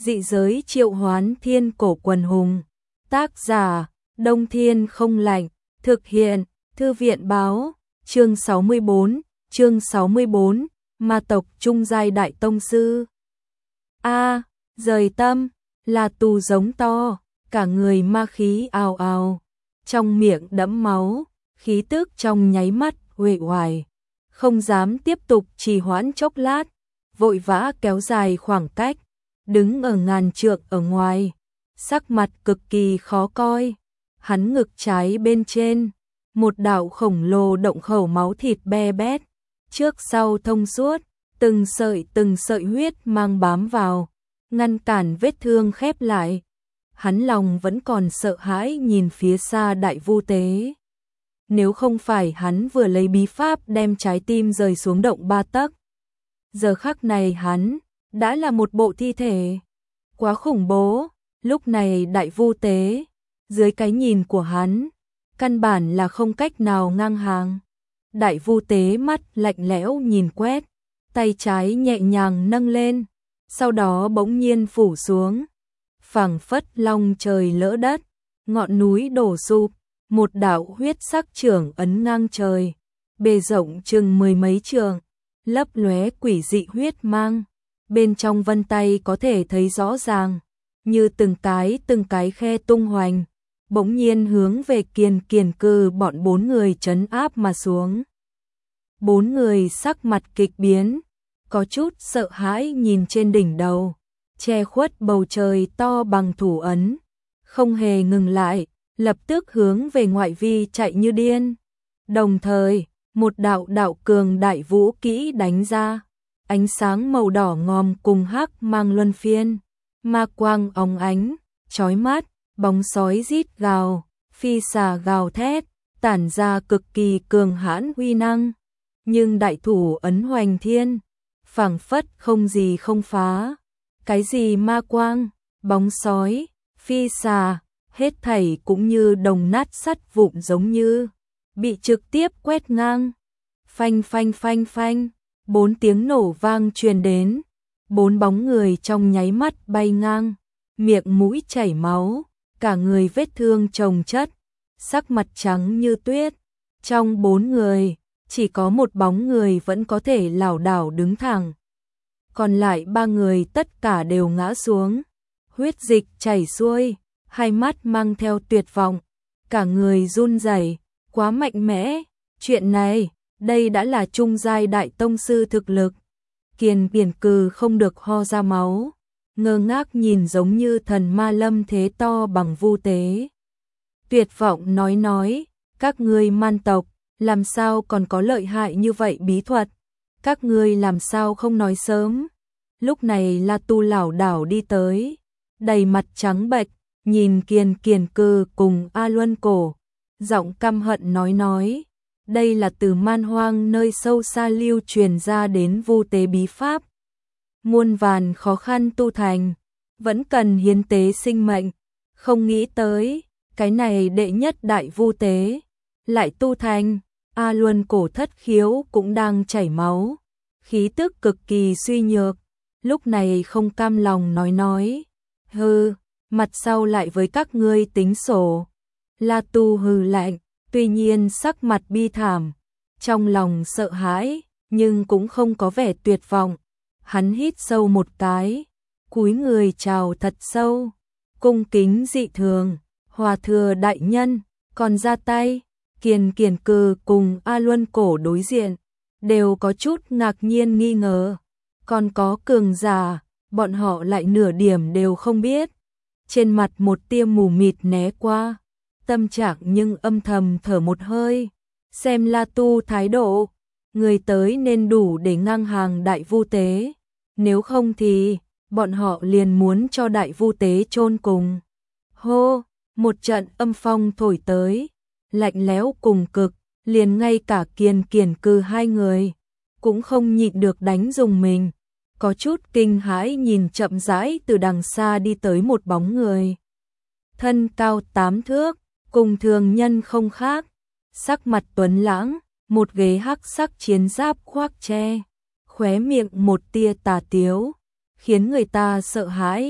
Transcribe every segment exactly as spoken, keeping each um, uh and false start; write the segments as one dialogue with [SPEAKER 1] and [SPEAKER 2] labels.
[SPEAKER 1] Dị giới triệu hoán thiên cổ quần hùng. Tác giả, Đông Thiên Không Lạnh. Thực hiện, Thư viện báo. Chương sáu mươi bốn, chương sáu mươi bốn, ma tộc trung giai đại tông sư. A, rời tâm, là tù giống to, cả người ma khí ào ào, trong miệng đẫm máu, khí tức trong nháy mắt uể oải, không dám tiếp tục trì hoãn chốc lát, vội vã kéo dài khoảng cách, đứng ở ngàn trượng ở ngoài, sắc mặt cực kỳ khó coi. Hắn ngực trái bên trên, một đạo khổng lồ động khẩu máu thịt be bét, trước sau thông suốt, từng sợi từng sợi huyết mang bám vào, ngăn cản vết thương khép lại. Hắn lòng vẫn còn sợ hãi nhìn phía xa Đại Vu Tế. Nếu không phải hắn vừa lấy bí pháp đem trái tim rời xuống động ba tấc, giờ khắc này hắn đã là một bộ thi thể. Quá khủng bố. Lúc này Đại Vu Tế, dưới cái nhìn của hắn, căn bản là không cách nào ngang hàng. Đại Vu Tế mắt lạnh lẽo nhìn quét, tay trái nhẹ nhàng nâng lên, sau đó bỗng nhiên phủ xuống, phảng phất long trời lỡ đất, ngọn núi đổ sụp, một đạo huyết sắc chưởng ấn ngang trời, bề rộng chừng mười mấy trượng, lấp lóe quỷ dị huyết mang, bên trong vân tay có thể thấy rõ ràng, như từng cái từng cái khe tung hoành, bỗng nhiên hướng về Kiền Kiền Cư bọn bốn người trấn áp mà xuống. Bốn người sắc mặt kịch biến, có chút sợ hãi nhìn trên đỉnh đầu, che khuất bầu trời to bằng thủ ấn, không hề ngừng lại, lập tức hướng về ngoại vi chạy như điên. Đồng thời, một đạo đạo cường đại vũ kỹ đánh ra, ánh sáng màu đỏ ngòm cùng hắc mang luân phiên, ma quang óng ánh, chói mắt, bóng sói rít gào, phi xà gào thét, tản ra cực kỳ cường hãn uy năng. Nhưng đại thủ ấn hoành thiên, phảng phất không gì không phá. Cái gì ma quang, bóng sói, phi xà, hết thảy cũng như đồng nát sắt vụn giống như bị trực tiếp quét ngang. Phanh phanh phanh phanh, bốn tiếng nổ vang truyền đến, bốn bóng người trong nháy mắt bay ngang, miệng mũi chảy máu, cả người vết thương chồng chất, sắc mặt trắng như tuyết. Trong bốn người, chỉ có một bóng người vẫn có thể lảo đảo đứng thẳng. Còn lại ba người tất cả đều ngã xuống, huyết dịch chảy xuôi, hai mắt mang theo tuyệt vọng, cả người run rẩy, quá mạnh mẽ. Chuyện này, đây đã là trung giai đại tông sư thực lực. Kiền Kiền Cư không được ho ra máu, ngơ ngác nhìn giống như thần ma lâm thế to bằng Vu Tế. Tuyệt vọng nói nói, các ngươi man tộc, làm sao còn có lợi hại như vậy bí thuật, các ngươi làm sao không nói sớm. Lúc này La Tu lảo đảo đi tới, đầy mặt trắng bệch, nhìn Kiền Kiền Cư cùng A Luân Cổ, giọng căm hận nói nói, đây là từ man hoang nơi sâu xa lưu truyền ra đến Vu Tế bí pháp. Muôn vàn khó khăn tu thành, vẫn cần hiến tế sinh mệnh, không nghĩ tới, cái này đệ nhất đại Vu Tế, lại tu thành. A Luân Cổ thất khiếu cũng đang chảy máu, khí tức cực kỳ suy nhược, lúc này không cam lòng nói nói, hừ, mặt sau lại với các ngươi tính sổ. La Tu hừ lạnh, tuy nhiên sắc mặt bi thảm, trong lòng sợ hãi, nhưng cũng không có vẻ tuyệt vọng. Hắn hít sâu một cái, cúi người chào thật sâu, cung kính dị thường, hòa thừa đại nhân, còn ra tay. Kiền Kiền Cư cùng A Luân Cổ đối diện, đều có chút ngạc nhiên nghi ngờ, còn có cường giả, bọn họ lại nửa điểm đều không biết. Trên mặt một tia mù mịt né qua, tâm trạng nhưng âm thầm thở một hơi, xem La Tu thái độ, người tới nên đủ để ngang hàng đại Vu Tế, nếu không thì bọn họ liền muốn cho đại Vu Tế chôn cùng. Hô, một trận âm phong thổi tới, lạnh lẽo cùng cực, liền ngay cả Kiền Kiền Cư hai người cũng không nhịn được đánh dùng mình, có chút kinh hãi nhìn chậm rãi từ đằng xa đi tới một bóng người. Thân cao tám thước, cùng thường nhân không khác, sắc mặt tuấn lãng, một ghế hắc sắc chiến giáp khoác che, khóe miệng một tia tà tiếu, khiến người ta sợ hãi,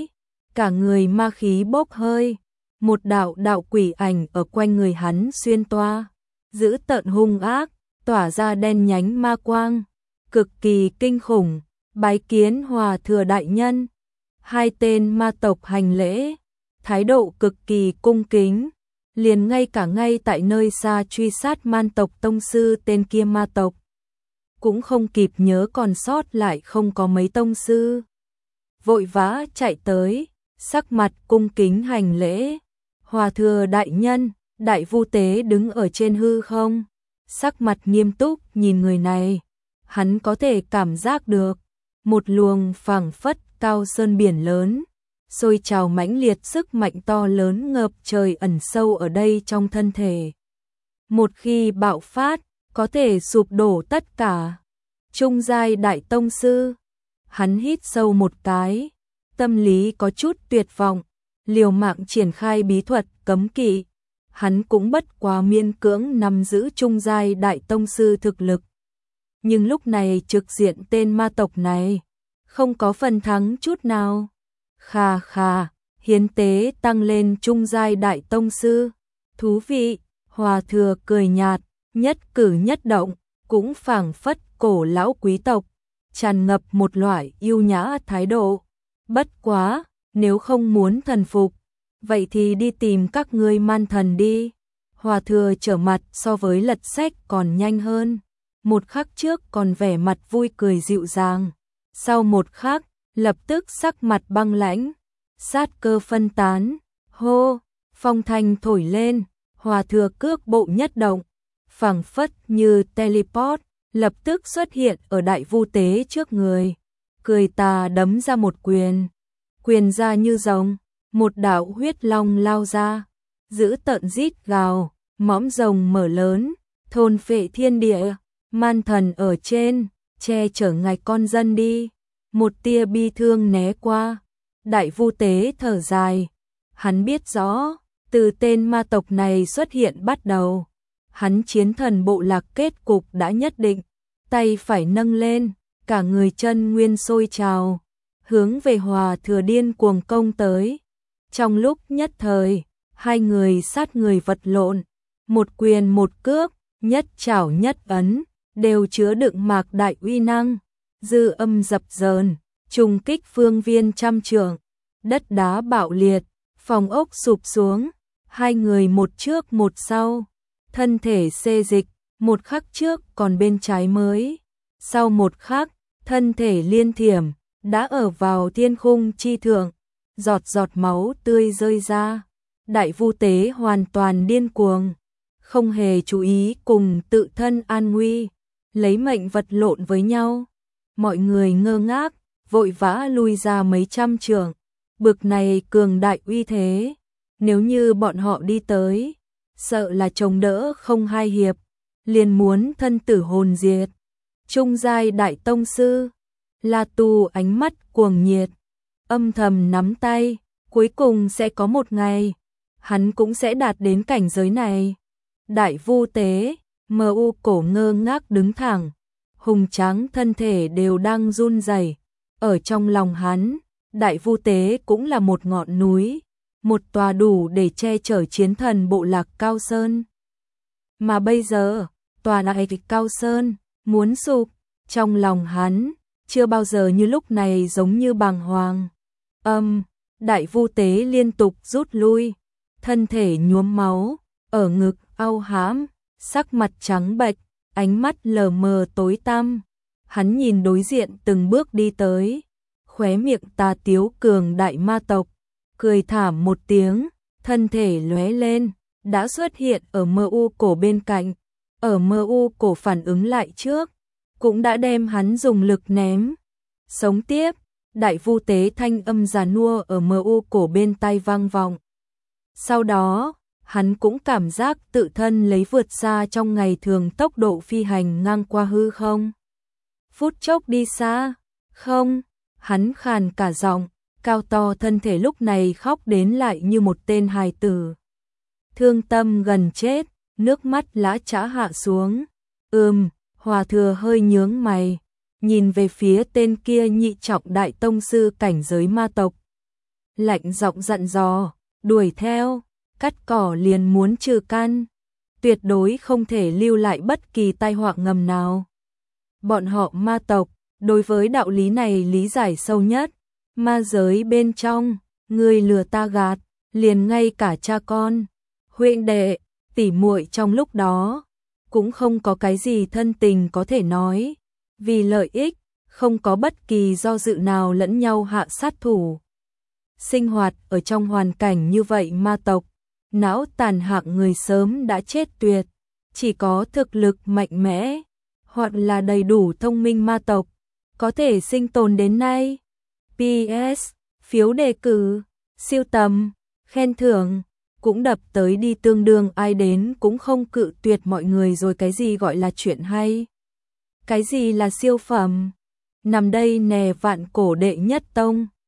[SPEAKER 1] cả người ma khí bốc hơi, một đạo đạo quỷ ảnh ở quanh người hắn xuyên toa, dữ tợn hung ác, tỏa ra đen nhánh ma quang, cực kỳ kinh khủng. Bái kiến Hòa thừa đại nhân. Hai tên ma tộc hành lễ, thái độ cực kỳ cung kính, liền ngay cả ngay tại nơi xa truy sát man tộc tông sư tên kia ma tộc cũng không kịp nhớ còn sót lại không có mấy tông sư, vội vã chạy tới, sắc mặt cung kính hành lễ. Hòa thừa đại nhân. Đại Vu Tế đứng ở trên hư không, sắc mặt nghiêm túc nhìn người này, hắn có thể cảm giác được một luồng phảng phất cao sơn biển lớn, sôi trào mãnh liệt sức mạnh to lớn ngập trời ẩn sâu ở đây trong thân thể. Một khi bạo phát, có thể sụp đổ tất cả. Trung giai đại tông sư, hắn hít sâu một cái, tâm lý có chút tuyệt vọng, liều mạng triển khai bí thuật cấm kỵ. Hắn cũng bất quá miễn cưỡng nắm giữ trung giai đại tông sư thực lực. Nhưng lúc này trực diện tên ma tộc này, không có phần thắng chút nào. Khà khà, hiến tế tăng lên trung giai đại tông sư. Thú vị, Hòa thừa cười nhạt, nhất cử nhất động, cũng phảng phất cổ lão quý tộc, tràn ngập một loại yêu nhã thái độ. Bất quá, nếu không muốn thần phục, vậy thì đi tìm các ngươi man thần đi. Hòa thừa trở mặt so với lật sách còn nhanh hơn. Một khắc trước còn vẻ mặt vui cười dịu dàng, sau một khắc, lập tức sắc mặt băng lãnh, sát cơ phân tán. Hô, phong thanh thổi lên, Hòa thừa cước bộ nhất động, phảng phất như teleport, lập tức xuất hiện ở Đại Vu Tế trước người, cười tà đấm ra một quyền, quyền ra như rồng, một đạo huyết long lao ra, giữ tợn rít gào, mõm rồng mở lớn, thôn phệ thiên địa. Man thần ở trên, che chở ngài con dân đi. Một tia bi thương né qua, Đại Vu Tế thở dài, hắn biết rõ, từ tên ma tộc này xuất hiện bắt đầu, hắn chiến thần bộ lạc kết cục đã nhất định, tay phải nâng lên, cả người chân nguyên sôi trào, hướng về Hòa thừa điên cuồng công tới. Trong lúc nhất thời, hai người sát người vật lộn, một quyền một cước, nhất chảo nhất ấn, đều chứa đựng mạc đại uy năng, dư âm dập dờn, trùng kích phương viên trăm trượng, đất đá bạo liệt, phòng ốc sụp xuống, hai người một trước một sau, thân thể xê dịch, một khắc trước còn bên trái mới, sau một khắc, thân thể liên thiểm, đã ở vào thiên khung chi thượng, giọt giọt máu tươi rơi ra. Đại Vu Tế hoàn toàn điên cuồng, không hề chú ý cùng tự thân an nguy, lấy mệnh vật lộn với nhau. Mọi người ngơ ngác, vội vã lui ra mấy trăm trượng. Bực này cường đại uy thế, nếu như bọn họ đi tới, sợ là chống đỡ không hai hiệp, liền muốn thân tử hồn diệt. Trung giai đại tông sư, La Tu ánh mắt cuồng nhiệt, âm thầm nắm tay, cuối cùng sẽ có một ngày, hắn cũng sẽ đạt đến cảnh giới này. Đại Vu Tế, mờ u cổ ngơ ngác đứng thẳng, hùng tráng thân thể đều đang run rẩy. Ở trong lòng hắn, Đại Vu Tế cũng là một ngọn núi, một tòa đủ để che chở chiến thần bộ lạc Cao Sơn. Mà bây giờ, tòa đại Cao Sơn muốn sụp, trong lòng hắn chưa bao giờ như lúc này giống như bàng hoàng. Âm, Đại Vu Tế liên tục rút lui, thân thể nhuốm máu, ở ngực au hãm, sắc mặt trắng bệch, ánh mắt lờ mờ tối tăm. Hắn nhìn đối diện từng bước đi tới, khóe miệng tà tiếu cường đại ma tộc, cười thảm một tiếng, thân thể lóe lên, đã xuất hiện ở mơ u cổ bên cạnh. Ở mơ u cổ phản ứng lại trước, cũng đã đem hắn dùng lực ném. Sống tiếp, Đại Vu Tế thanh âm già nua ở mơ u cổ bên tai vang vọng. Sau đó, hắn cũng cảm giác tự thân lấy vượt xa trong ngày thường tốc độ phi hành ngang qua hư không. Phút chốc đi xa, không, hắn khàn cả giọng, cao to thân thể lúc này khóc đến lại như một tên hài tử. Thương tâm gần chết, nước mắt lã chã hạ xuống. Ừm, Hòa thừa hơi nhướng mày, nhìn về phía tên kia nhị trọng đại tông sư cảnh giới ma tộc. lạnh giọng dặn dò, đuổi theo, cắt cỏ liền muốn trừ căn, tuyệt đối không thể lưu lại bất kỳ tai họa ngầm nào. Bọn họ ma tộc, đối với đạo lý này lý giải sâu nhất, ma giới bên trong, người lừa ta gạt, liền ngay cả cha con, huynh đệ, tỉ muội trong lúc đó, cũng không có cái gì thân tình có thể nói, vì lợi ích, không có bất kỳ do dự nào lẫn nhau hạ sát thủ. Sinh hoạt ở trong hoàn cảnh như vậy ma tộc, não tàn hạng người sớm đã chết tuyệt, chỉ có thực lực mạnh mẽ, hoặc là đầy đủ thông minh ma tộc, có thể sinh tồn đến nay. pê ét, phiếu đề cử, siêu tầm, khen thưởng, cũng đập tới đi tương đương ai đến cũng không cự tuyệt mọi người rồi cái gì gọi là chuyện hay. Cái gì là siêu phẩm? Nằm đây nè vạn cổ đệ nhất tông.